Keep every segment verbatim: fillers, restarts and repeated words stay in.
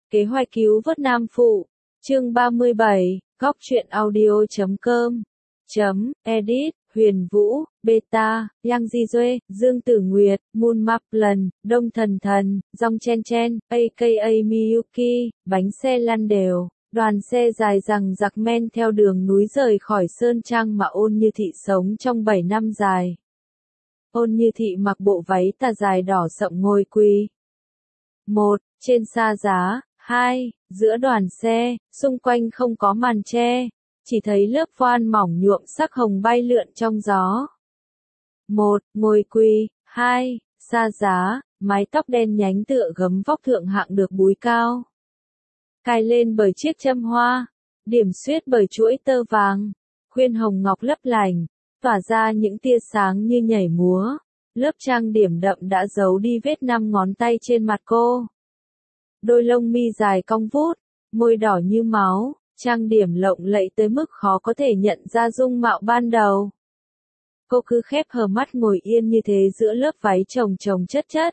Kế hoạch cứu vớt Nam Phụ, chương ba mươi bảy, góc truyện audio chấm com, chấm, edit, Huyền Vũ, Beta, Yang Di Duê, Dương Tử Nguyệt, Moon Maplen, Đông Thần Thần, Dong Chen Chen, a ca a Miyuki, bánh xe lăn đều. Đoàn xe dài rằng giặc men theo đường núi rời khỏi Sơn Trang mà Ôn Như Thị sống trong bảy năm dài. Ôn Như Thị mặc bộ váy tà dài đỏ sậm ngồi quỳ. Một, trên sa giá. Hai, giữa đoàn xe, xung quanh không có màn che, chỉ thấy lớp voan mỏng nhuộm sắc hồng bay lượn trong gió. Một, ngồi quỳ. Hai, sa giá, mái tóc đen nhánh tựa gấm vóc thượng hạng được búi cao. Cài lên bởi chiếc châm hoa, điểm xuyết bởi chuỗi tơ vàng, khuyên hồng ngọc lấp lành, tỏa ra những tia sáng như nhảy múa. Lớp trang điểm đậm đã giấu đi vết năm ngón tay trên mặt cô. Đôi lông mi dài cong vút, môi đỏ như máu, trang điểm lộng lẫy tới mức khó có thể nhận ra dung mạo ban đầu. Cô cứ khép hờ mắt ngồi yên như thế giữa lớp váy chồng chồng chất chất.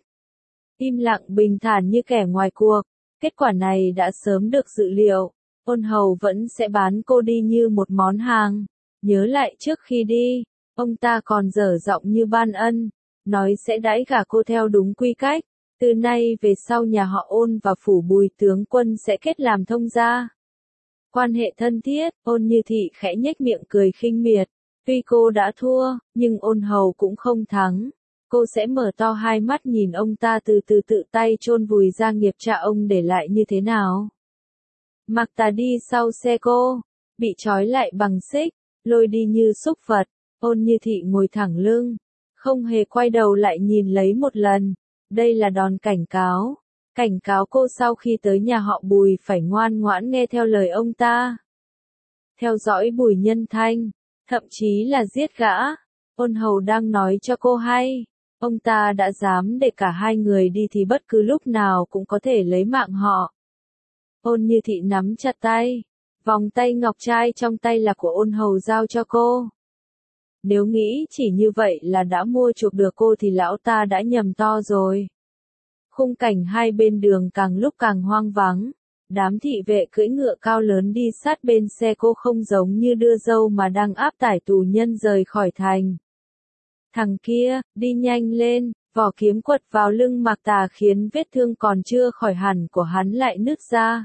Im lặng bình thản như kẻ ngoài cuộc. Kết quả này đã sớm được dự liệu. Ôn Hầu vẫn sẽ bán cô đi như một món hàng. Nhớ lại trước khi đi, ông ta còn dở giọng như ban ân, nói sẽ đãi gả cô theo đúng quy cách. Từ nay về sau nhà họ Ôn và phủ Bùi tướng quân sẽ kết làm thông gia. Quan hệ thân thiết, Ôn Như Thị khẽ nhếch miệng cười khinh miệt. Tuy cô đã thua, nhưng Ôn Hầu cũng không thắng. Cô sẽ mở to hai mắt nhìn ông ta từ từ tự tay chôn vùi gia nghiệp cha ông để lại như thế nào. Mặc Tà đi sau xe cô, bị trói lại bằng xích, lôi đi như súc vật. Ôn Như Thị ngồi thẳng lưng, không hề quay đầu lại nhìn lấy một lần. Đây là đòn cảnh cáo. Cảnh cáo cô sau khi tới nhà họ Bùi phải ngoan ngoãn nghe theo lời ông ta. Theo dõi Bùi Nhân Thanh, thậm chí là giết gã. Ôn Hầu đang nói cho cô hay. Ông ta đã dám để cả hai người đi thì bất cứ lúc nào cũng có thể lấy mạng họ. Ôn Như Thị nắm chặt tay. Vòng tay ngọc trai trong tay là của Ôn Hầu giao cho cô. Nếu nghĩ chỉ như vậy là đã mua chuộc được cô thì lão ta đã nhầm to rồi. Khung cảnh hai bên đường càng lúc càng hoang vắng. Đám thị vệ cưỡi ngựa cao lớn đi sát bên xe cô không giống như đưa dâu mà đang áp tải tù nhân rời khỏi thành. Thằng kia, đi nhanh lên, vỏ kiếm quật vào lưng Mạc Tà khiến vết thương còn chưa khỏi hẳn của hắn lại nứt ra.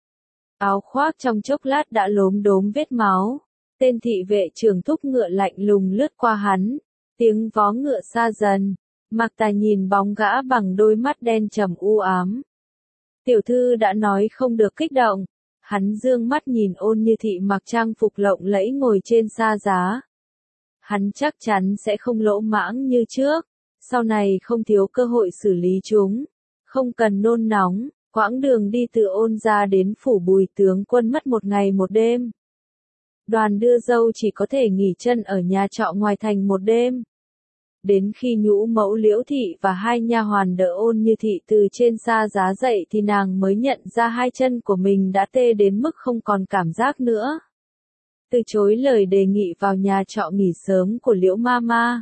Áo khoác trong chốc lát đã lốm đốm vết máu. Tên thị vệ trưởng thúc ngựa lạnh lùng lướt qua hắn. Tiếng vó ngựa xa dần. Mạc Tà nhìn bóng gã bằng đôi mắt đen trầm u ám. Tiểu thư đã nói không được kích động. Hắn dương mắt nhìn Ôn Như Thị mặc trang phục lộng lẫy ngồi trên sa giá. Hắn chắc chắn sẽ không lỗ mãng như trước. Sau này không thiếu cơ hội xử lý chúng. Không cần nôn nóng. Quãng đường đi từ Ôn gia đến phủ Bùi tướng quân mất một ngày một đêm. Đoàn đưa dâu chỉ có thể nghỉ chân ở nhà trọ ngoài thành một đêm. Đến khi nhũ mẫu Liễu Thị và hai nha hoàn đỡ Ôn Như Thị từ trên sa giá dậy thì nàng mới nhận ra hai chân của mình đã tê đến mức không còn cảm giác nữa. Từ chối lời đề nghị vào nhà trọ nghỉ sớm của Liễu Mama.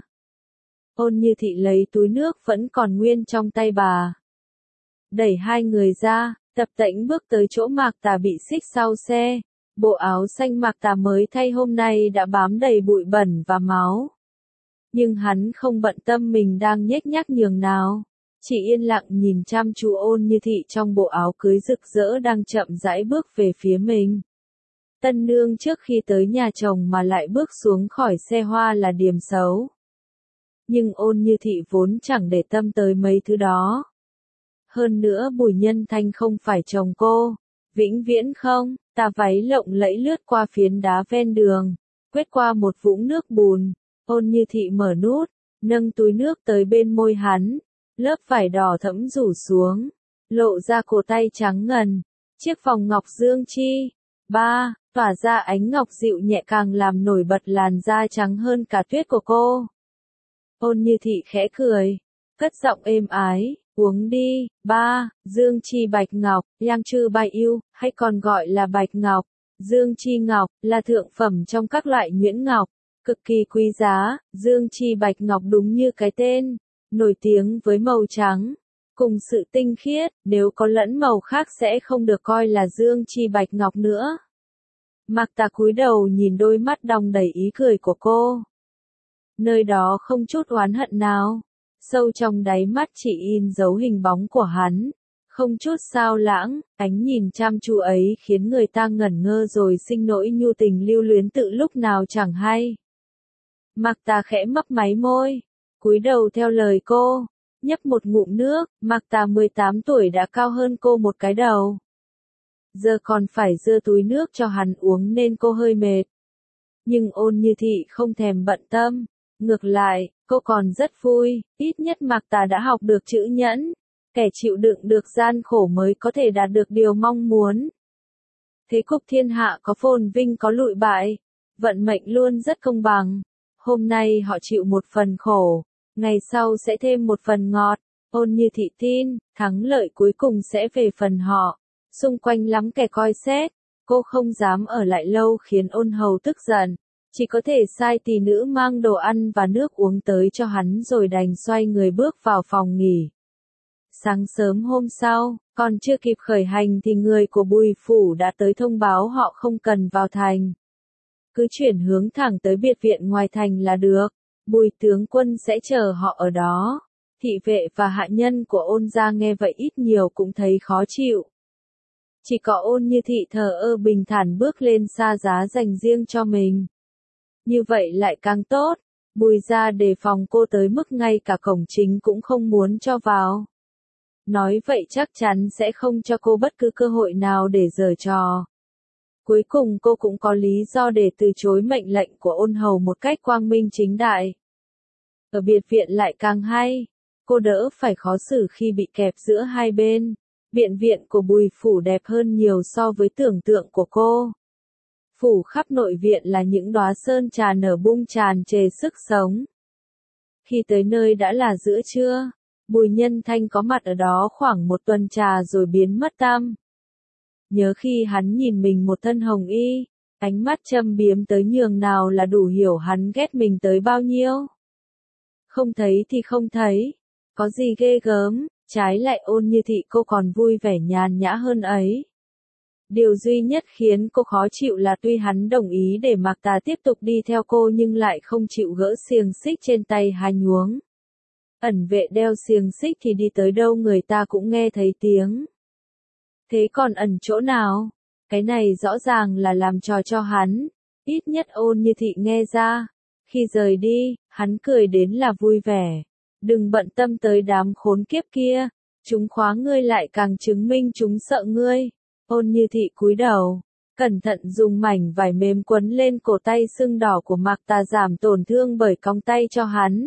Ôn Như Thị lấy túi nước vẫn còn nguyên trong tay bà. Đẩy hai người ra, tập tễnh bước tới chỗ Mạc Tà bị xích sau xe. Bộ áo xanh Mạc Tà mới thay hôm nay đã bám đầy bụi bẩn và máu. Nhưng hắn không bận tâm mình đang nhếch nhác nhường nào. Chỉ yên lặng nhìn chăm chú Ôn Như Thị trong bộ áo cưới rực rỡ đang chậm rãi bước về phía mình. Tân nương trước khi tới nhà chồng mà lại bước xuống khỏi xe hoa là điểm xấu. Nhưng Ôn Như Thị vốn chẳng để tâm tới mấy thứ đó. Hơn nữa Bùi Nhân Thanh không phải chồng cô. Vĩnh viễn không. Tà váy lộng lẫy lướt qua phiến đá ven đường, quét qua một vũng nước bùn. Ôn Như Thị mở nút, nâng túi nước tới bên môi hắn. Lớp vải đỏ thẫm rủ xuống, lộ ra cổ tay trắng ngần. Chiếc vòng ngọc dương chi. Ba, tỏa ra ánh ngọc dịu nhẹ càng làm nổi bật làn da trắng hơn cả tuyết của cô. Ôn Như Thị khẽ cười, cất giọng êm ái. Uống đi. Ba, Dương Chi Bạch Ngọc, Yang Chư Bai Yêu, hay còn gọi là Bạch Ngọc. Dương Chi Ngọc, là thượng phẩm trong các loại nhuyễn ngọc. Cực kỳ quý giá, Dương Chi Bạch Ngọc đúng như cái tên. Nổi tiếng với màu trắng, cùng sự tinh khiết, nếu có lẫn màu khác sẽ không được coi là dương chi bạch ngọc nữa. Mạc Tà cúi đầu nhìn đôi mắt đong đầy ý cười của cô. Nơi đó không chút oán hận nào, sâu trong đáy mắt chỉ in dấu hình bóng của hắn, không chút xao lãng, ánh nhìn chăm chú ấy khiến người ta ngẩn ngơ rồi sinh nỗi nhu tình lưu luyến tự lúc nào chẳng hay. Mạc Tà khẽ mấp máy môi, cúi đầu theo lời cô, nhấp một ngụm nước. Mạc Tà mười tám tuổi đã cao hơn cô một cái đầu. Giờ còn phải giơ túi nước cho hắn uống nên cô hơi mệt. Nhưng Ôn Như Thị không thèm bận tâm, ngược lại, cô còn rất vui, ít nhất Mạc Tà đã học được chữ nhẫn, kẻ chịu đựng được gian khổ mới có thể đạt được điều mong muốn. Thế cục thiên hạ có phồn vinh có lụi bại, vận mệnh luôn rất công bằng. Hôm nay họ chịu một phần khổ, ngày sau sẽ thêm một phần ngọt. Ôn Như Thị tin, thắng lợi cuối cùng sẽ về phần họ. Xung quanh lắm kẻ coi xét, cô không dám ở lại lâu khiến Ôn Hầu tức giận, chỉ có thể sai tỳ nữ mang đồ ăn và nước uống tới cho hắn rồi đành xoay người bước vào phòng nghỉ. Sáng sớm hôm sau, còn chưa kịp khởi hành thì người của Bùi phủ đã tới thông báo họ không cần vào thành. Cứ chuyển hướng thẳng tới biệt viện ngoài thành là được, Bùi tướng quân sẽ chờ họ ở đó. Thị vệ và hạ nhân của Ôn gia nghe vậy ít nhiều cũng thấy khó chịu. Chỉ có Ôn Như Thị thờ ơ bình thản bước lên xa giá dành riêng cho mình. Như vậy lại càng tốt, Bùi gia đề phòng cô tới mức ngay cả cổng chính cũng không muốn cho vào. Nói vậy chắc chắn sẽ không cho cô bất cứ cơ hội nào để giở trò. Cuối cùng cô cũng có lý do để từ chối mệnh lệnh của Ôn Hầu một cách quang minh chính đại. Ở biệt viện lại càng hay, cô đỡ phải khó xử khi bị kẹp giữa hai bên. Viện viện của Bùi phủ đẹp hơn nhiều so với tưởng tượng của cô. Phủ khắp nội viện là những đóa sơn trà nở bung tràn trề sức sống. Khi tới nơi đã là giữa trưa, Bùi Nhân Thanh có mặt ở đó khoảng một tuần trà rồi biến mất tăm. Nhớ khi hắn nhìn mình một thân hồng y, ánh mắt châm biếm tới nhường nào là đủ hiểu hắn ghét mình tới bao nhiêu. Không thấy thì không thấy, có gì ghê gớm, trái lại Ôn Như Thị cô còn vui vẻ nhàn nhã hơn ấy. Điều duy nhất khiến cô khó chịu là tuy hắn đồng ý để Mạc Tà tiếp tục đi theo cô nhưng lại không chịu gỡ xiềng xích trên tay hai nhuống. Ẩn vệ đeo xiềng xích thì đi tới đâu người ta cũng nghe thấy tiếng. Thế còn ẩn chỗ nào? Cái này rõ ràng là làm trò cho hắn. Ít nhất Ôn Như Thị nghe ra. Khi rời đi, hắn cười đến là vui vẻ. Đừng bận tâm tới đám khốn kiếp kia. Chúng khóa ngươi lại càng chứng minh chúng sợ ngươi. Ôn Như Thị cúi đầu, cẩn thận dùng mảnh vải mềm quấn lên cổ tay sưng đỏ của Mạc Tà giảm tổn thương bởi cong tay cho hắn.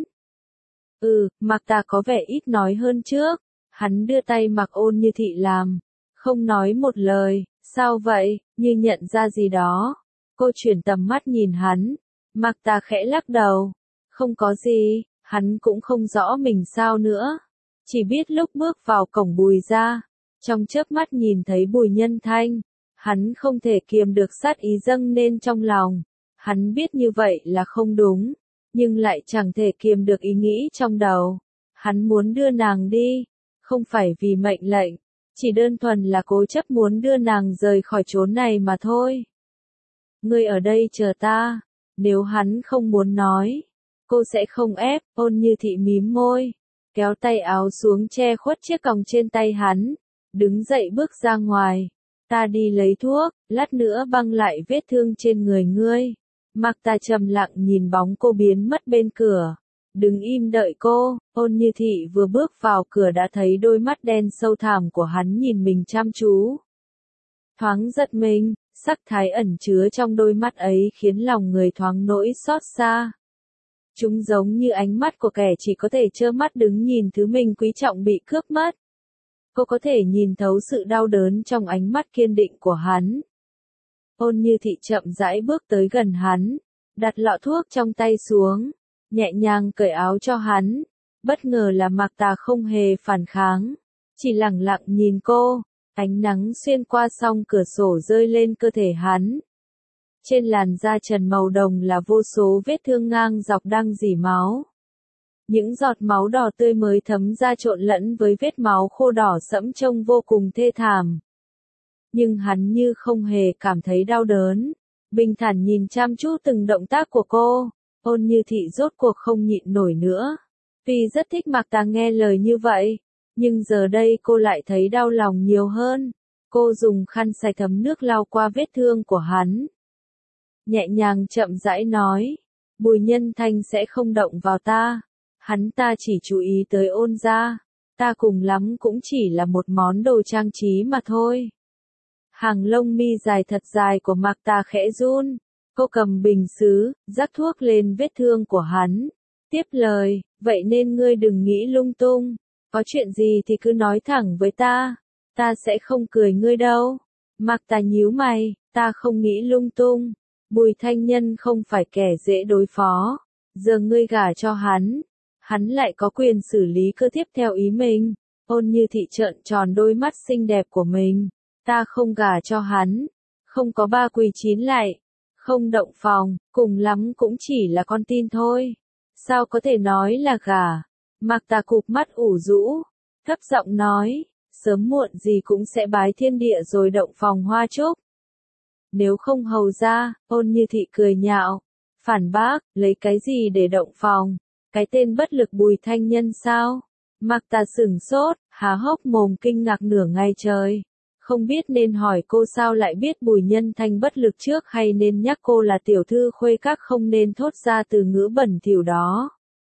Ừ, Mạc Tà có vẻ ít nói hơn trước. Hắn đưa tay mặc Ôn Như Thị làm. Không nói một lời, sao vậy, như nhận ra gì đó. Cô chuyển tầm mắt nhìn hắn. Mạc Tà khẽ lắc đầu. Không có gì, hắn cũng không rõ mình sao nữa. Chỉ biết lúc bước vào cổng Bùi gia, trong chớp mắt nhìn thấy Bùi Nhân Thanh, hắn không thể kiềm được sát ý dâng lên trong lòng. Hắn biết như vậy là không đúng, nhưng lại chẳng thể kiềm được ý nghĩ trong đầu. Hắn muốn đưa nàng đi, không phải vì mệnh lệnh, chỉ đơn thuần là cố chấp muốn đưa nàng rời khỏi chốn này mà thôi. Ngươi ở đây chờ ta, nếu hắn không muốn nói, cô sẽ không ép. Ôn Như Thị mím môi, kéo tay áo xuống che khuất chiếc còng trên tay hắn, đứng dậy bước ra ngoài. Ta đi lấy thuốc, lát nữa băng lại vết thương trên người ngươi. Mạc Tà trầm lặng nhìn bóng cô biến mất bên cửa. Đứng im đợi cô. Ôn Như Thị vừa bước vào cửa đã thấy đôi mắt đen sâu thẳm của hắn nhìn mình chăm chú. Thoáng giật mình, sắc thái ẩn chứa trong đôi mắt ấy khiến lòng người thoáng nỗi xót xa. Chúng giống như ánh mắt của kẻ chỉ có thể trơ mắt đứng nhìn thứ mình quý trọng bị cướp mất. Cô có thể nhìn thấu sự đau đớn trong ánh mắt kiên định của hắn. Ôn Như Thị chậm rãi bước tới gần hắn, đặt lọ thuốc trong tay xuống, nhẹ nhàng cởi áo cho hắn. Bất ngờ là Mạc Tà không hề phản kháng, chỉ lặng lặng nhìn cô. Ánh nắng xuyên qua song cửa sổ rơi lên cơ thể hắn. Trên làn da trần màu đồng là vô số vết thương ngang dọc đang rỉ máu. Những giọt máu đỏ tươi mới thấm ra trộn lẫn với vết máu khô đỏ sẫm trông vô cùng thê thảm. Nhưng hắn như không hề cảm thấy đau đớn, bình thản nhìn chăm chú từng động tác của cô. Ôn Như Thị rốt cuộc không nhịn nổi nữa. Tuy rất thích Mạc Tà nghe lời như vậy, nhưng giờ đây cô lại thấy đau lòng nhiều hơn. Cô dùng khăn sạch thấm nước lau qua vết thương của hắn. Nhẹ nhàng chậm rãi nói, Bùi Nhân Thanh sẽ không động vào ta. Hắn ta chỉ chú ý tới Ôn gia. Ta cùng lắm cũng chỉ là một món đồ trang trí mà thôi. Hàng lông mi dài thật dài của Mạc Tà khẽ run. Cô cầm bình sứ, rắc thuốc lên vết thương của hắn. Tiếp lời, vậy nên ngươi đừng nghĩ lung tung. Có chuyện gì thì cứ nói thẳng với ta. Ta sẽ không cười ngươi đâu. Mạc Tà nhíu mày, ta không nghĩ lung tung. Bùi Thanh Nhân không phải kẻ dễ đối phó. Giờ ngươi gả cho hắn. Hắn lại có quyền xử lý cơ tiếp theo ý mình. Ôn Như Thị trợn tròn đôi mắt xinh đẹp của mình. Ta không gả cho hắn. Không có ba quỳ chín lại. Không động phòng, cùng lắm cũng chỉ là con tin thôi. Sao có thể nói là gả? Mạc Tà cụp mắt ủ rũ, thấp giọng nói, sớm muộn gì cũng sẽ bái thiên địa rồi động phòng hoa trúc. Nếu không hầu ra, Ôn Như Thị cười nhạo, phản bác, lấy cái gì để động phòng? Cái tên bất lực Bùi Thanh Nhân sao? Mạc Tà sửng sốt, há hốc mồm kinh ngạc nửa ngày trời. Không biết nên hỏi cô sao lại biết Bùi Nhân Thanh bất lực trước hay nên nhắc cô là tiểu thư khuê các không nên thốt ra từ ngữ bẩn thỉu đó.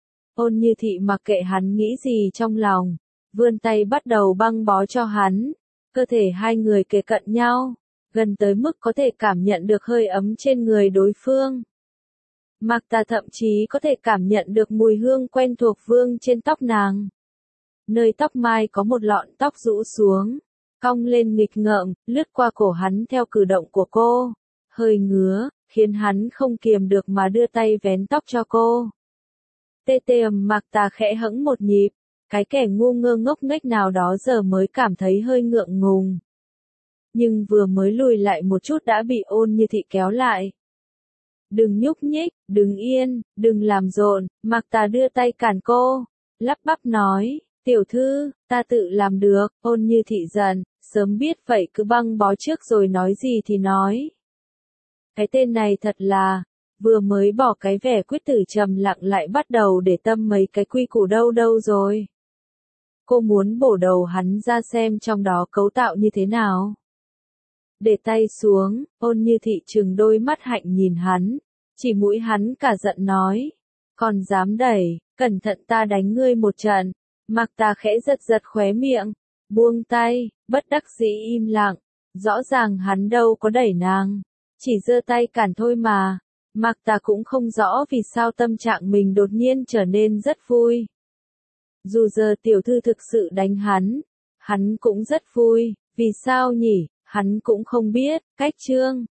Ôn Như Thị mặc kệ hắn nghĩ gì trong lòng, vươn tay bắt đầu băng bó cho hắn. Cơ thể hai người kề cận nhau, gần tới mức có thể cảm nhận được hơi ấm trên người đối phương. Mạc Tà thậm chí có thể cảm nhận được mùi hương quen thuộc vương trên tóc nàng. Nơi tóc mai có một lọn tóc rũ xuống, cong lên nghịch ngợm, lướt qua cổ hắn theo cử động của cô. Hơi ngứa, khiến hắn không kiềm được mà đưa tay vén tóc cho cô. Tê tê ầm Mạc Tà khẽ hững một nhịp, cái kẻ ngu ngơ ngốc nghếch nào đó giờ mới cảm thấy hơi ngượng ngùng. Nhưng vừa mới lùi lại một chút đã bị Ôn Như Thị kéo lại. Đừng nhúc nhích, đừng yên, đừng làm rộn, Mạc Tà đưa tay cản cô, lắp bắp nói, tiểu thư, ta tự làm được. Ôn Như Thị giận, sớm biết vậy cứ băng bó trước rồi nói gì thì nói. Cái tên này thật là, vừa mới bỏ cái vẻ quyết tử trầm lặng lại bắt đầu để tâm mấy cái quy củ đâu đâu rồi. Cô muốn bổ đầu hắn ra xem trong đó cấu tạo như thế nào. Để tay xuống, Ôn Như Thị trừng đôi mắt hạnh nhìn hắn, chỉ mũi hắn cả giận nói, còn dám đẩy, cẩn thận ta đánh ngươi một trận. Mạc Tà khẽ giật giật khóe miệng, buông tay, bất đắc dĩ im lặng, rõ ràng hắn đâu có đẩy nàng, chỉ giơ tay cản thôi mà. Mạc Tà cũng không rõ vì sao tâm trạng mình đột nhiên trở nên rất vui. Dù giờ tiểu thư thực sự đánh hắn, hắn cũng rất vui, vì sao nhỉ, hắn cũng không biết. Cách chương